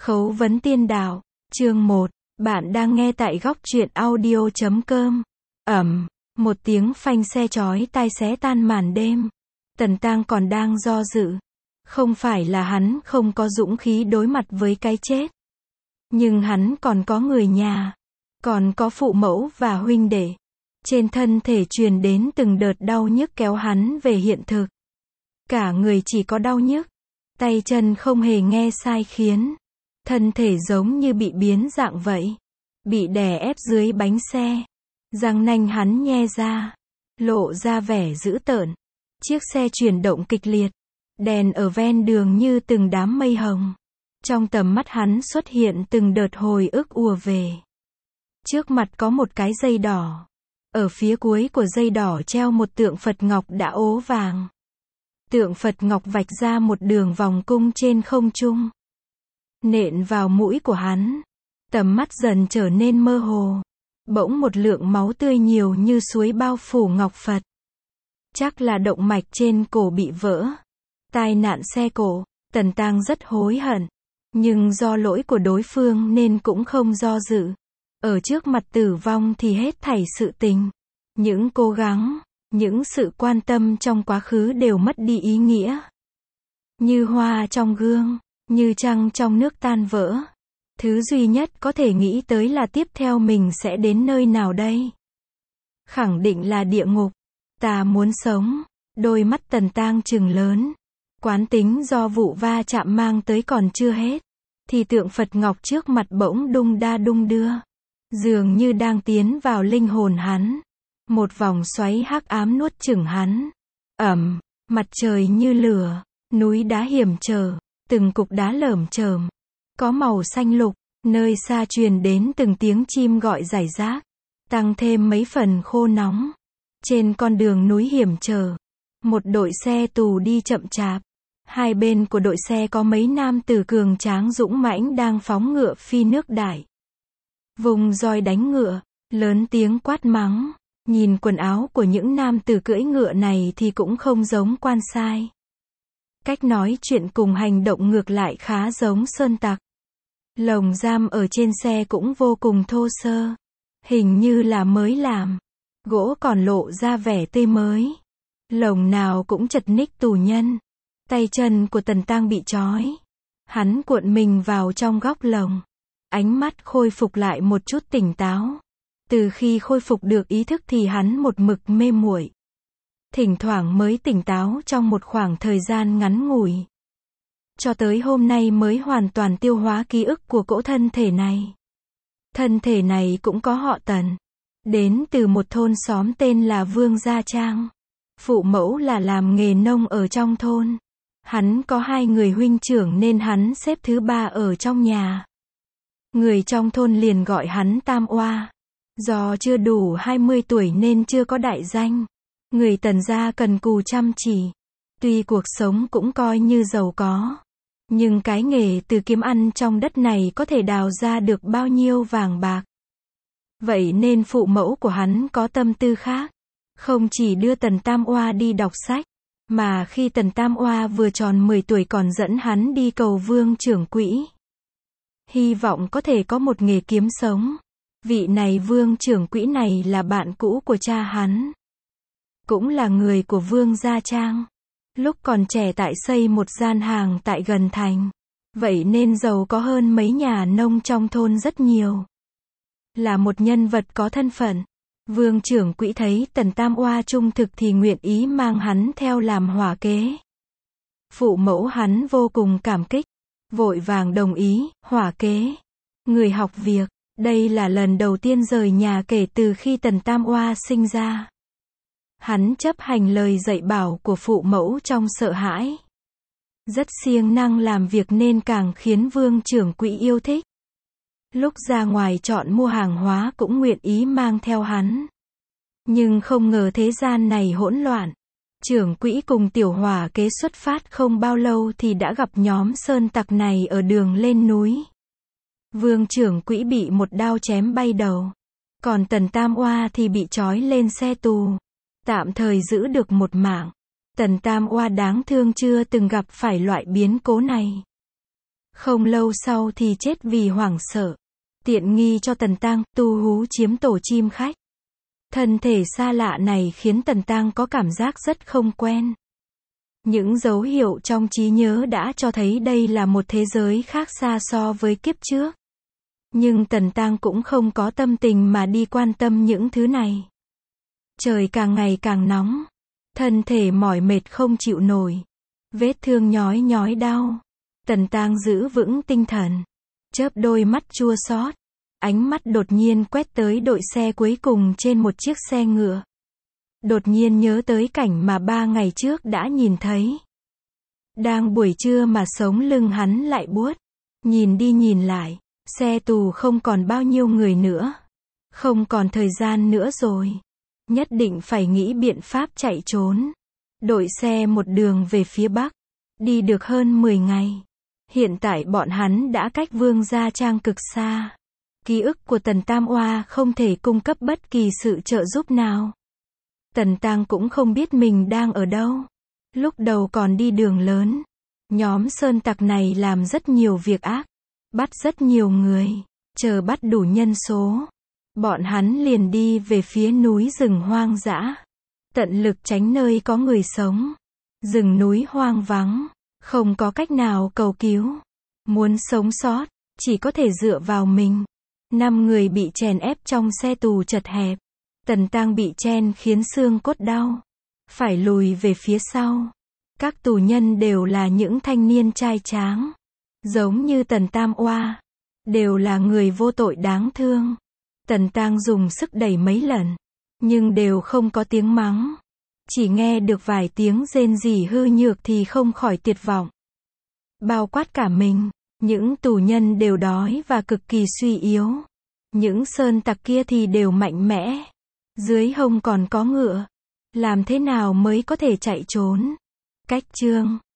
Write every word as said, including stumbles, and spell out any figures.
Khấu vấn tiên đạo, chương một, bạn đang nghe tại góc truyện audio chấm com. Ầm, một tiếng phanh xe chói tai xé tan màn đêm. Tần Tang còn đang do dự. Không phải là hắn không có dũng khí đối mặt với cái chết. Nhưng hắn còn có người nhà, còn có phụ mẫu và huynh đệ. Trên thân thể truyền đến từng đợt đau nhức kéo hắn về hiện thực. Cả người chỉ có đau nhức, tay chân không hề nghe sai khiến. Thân thể giống như bị biến dạng vậy, bị đè ép dưới bánh xe. Răng nanh hắn nhe ra, lộ ra vẻ dữ tợn. Chiếc xe chuyển động kịch liệt, đèn ở ven đường như từng đám mây hồng. Trong tầm mắt hắn xuất hiện từng đợt hồi ức ùa về. Trước mặt có một cái dây đỏ. Ở phía cuối của dây đỏ treo một tượng Phật Ngọc đã ố vàng. Tượng Phật Ngọc vạch ra một đường vòng cung trên không trung. Nện vào mũi của hắn. Tầm mắt dần trở nên mơ hồ. Bỗng một lượng máu tươi nhiều như suối bao phủ Ngọc Phật. Chắc là động mạch trên cổ bị vỡ. Tai nạn xe cộ. Tần Tang rất hối hận. Nhưng do lỗi của đối phương nên cũng không do dự. Ở trước mặt tử vong thì hết thảy sự tình, những cố gắng, những sự quan tâm trong quá khứ đều mất đi ý nghĩa. Như hoa trong gương, như trăng trong nước tan vỡ. Thứ duy nhất có thể nghĩ tới là tiếp theo mình sẽ đến nơi nào đây? Khẳng định là địa ngục. Ta muốn sống. Đôi mắt Tần Tang trừng lớn. Quán tính do vụ va chạm mang tới còn chưa hết. Thì tượng Phật Ngọc trước mặt bỗng đung đa đung đưa. Dường như đang tiến vào linh hồn hắn. Một vòng xoáy hắc ám nuốt chửng hắn. Ẩm, mặt trời như lửa, núi đá hiểm trở, từng cục đá lởm chởm, có màu xanh lục, nơi xa truyền đến từng tiếng chim gọi rải rác, tăng thêm mấy phần khô nóng. Trên con đường núi hiểm trở, một đội xe tù đi chậm chạp. Hai bên của đội xe có mấy nam tử cường tráng dũng mãnh đang phóng ngựa phi nước đại. Vùng roi đánh ngựa, lớn tiếng quát mắng. Nhìn quần áo của những nam tử cưỡi ngựa này thì cũng không giống quan sai. Cách nói chuyện cùng hành động ngược lại khá giống sơn tặc. Lồng giam ở trên xe cũng vô cùng thô sơ. Hình như là mới làm. Gỗ còn lộ ra vẻ tươi mới. Lồng nào cũng chật ních tù nhân. Tay chân của Tần Tang bị trói. Hắn cuộn mình vào trong góc lồng. Ánh mắt khôi phục lại một chút tỉnh táo. Từ khi khôi phục được ý thức thì hắn một mực mê muội. Thỉnh thoảng mới tỉnh táo trong một khoảng thời gian ngắn ngủi. Cho tới hôm nay mới hoàn toàn tiêu hóa ký ức của cỗ thân thể này. Thân thể này cũng có họ Tần. Đến từ một thôn xóm tên là Vương Gia Trang. Phụ mẫu là làm nghề nông ở trong thôn. Hắn có hai người huynh trưởng nên hắn xếp thứ ba ở trong nhà. Người trong thôn liền gọi hắn Tam Oa. Do chưa đủ hai mươi tuổi nên chưa có đại danh. Người Tần gia cần cù chăm chỉ. Tuy cuộc sống cũng coi như giàu có. Nhưng cái nghề từ kiếm ăn trong đất này có thể đào ra được bao nhiêu vàng bạc. Vậy nên phụ mẫu của hắn có tâm tư khác. Không chỉ đưa Tần Tam Oa đi đọc sách. Mà khi Tần Tam Oa vừa tròn mười tuổi còn dẫn hắn đi cầu Vương trưởng quỹ. Hy vọng có thể có một nghề kiếm sống. Vị này Vương trưởng quỹ này là bạn cũ của cha hắn. Cũng là người của Vương Gia Trang. Lúc còn trẻ tại xây một gian hàng tại gần thành. Vậy nên giàu có hơn mấy nhà nông trong thôn rất nhiều. Là một nhân vật có thân phận. Vương trưởng quỹ thấy Tần Tam Oa trung thực thì nguyện ý mang hắn theo làm hỏa kế. Phụ mẫu hắn vô cùng cảm kích. Vội vàng đồng ý, hỏa kế. Người học việc. Đây là lần đầu tiên rời nhà kể từ khi Tần Tam Oa sinh ra. Hắn chấp hành lời dạy bảo của phụ mẫu trong sợ hãi. Rất siêng năng làm việc nên càng khiến Vương trưởng quỹ yêu thích. Lúc ra ngoài chọn mua hàng hóa cũng nguyện ý mang theo hắn. Nhưng không ngờ thế gian này hỗn loạn. Trưởng quỹ cùng tiểu hỏa kế xuất phát không bao lâu thì đã gặp nhóm sơn tặc này ở đường lên núi. Vương trưởng quỹ bị một đao chém bay đầu. Còn Tần Tam Oa thì bị trói lên xe tù. Tạm thời giữ được một mạng. Tần Tam Oa đáng thương chưa từng gặp phải loại biến cố này. Không lâu sau thì chết vì hoảng sợ. Tiện nghi cho Tần Tang, tu hú chiếm tổ chim khách. Thân thể xa lạ này khiến Tần Tang có cảm giác rất không quen. Những dấu hiệu trong trí nhớ đã cho thấy đây là một thế giới khác xa so với kiếp trước. Nhưng Tần Tang cũng không có tâm tình mà đi quan tâm những thứ này. Trời càng ngày càng nóng. Thân thể mỏi mệt không chịu nổi. Vết thương nhói nhói đau. Tần Tang giữ vững tinh thần. Chớp đôi mắt chua xót. Ánh mắt đột nhiên quét tới đội xe cuối cùng trên một chiếc xe ngựa. Đột nhiên nhớ tới cảnh mà ba ngày trước đã nhìn thấy. Đang buổi trưa mà sống lưng hắn lại buốt. Nhìn đi nhìn lại, xe tù không còn bao nhiêu người nữa. Không còn thời gian nữa rồi. Nhất định phải nghĩ biện pháp chạy trốn. Đội xe một đường về phía bắc. Đi được hơn mười ngày. Hiện tại bọn hắn đã cách Vương Gia Trang cực xa. Ký ức của Tần Tam Oa không thể cung cấp bất kỳ sự trợ giúp nào. Tần Tang cũng không biết mình đang ở đâu. Lúc đầu còn đi đường lớn. Nhóm sơn tặc này làm rất nhiều việc ác. Bắt rất nhiều người. Chờ bắt đủ nhân số. Bọn hắn liền đi về phía núi rừng hoang dã. Tận lực tránh nơi có người sống. Rừng núi hoang vắng. Không có cách nào cầu cứu. Muốn sống sót, chỉ có thể dựa vào mình. Năm người bị chèn ép trong xe tù chật hẹp. Tần Tang bị chen khiến xương cốt đau. Phải lùi về phía sau. Các tù nhân đều là những thanh niên trai tráng. Giống như Tần Tam Oa. Đều là người vô tội đáng thương. Tần Tang dùng sức đẩy mấy lần. Nhưng đều không có tiếng mắng. Chỉ nghe được vài tiếng rên rỉ hư nhược thì không khỏi tuyệt vọng. Bao quát cả mình. Những tù nhân đều đói và cực kỳ suy yếu. Những sơn tặc kia thì đều mạnh mẽ. Dưới hông còn có ngựa. Làm thế nào mới có thể chạy trốn? Cách chương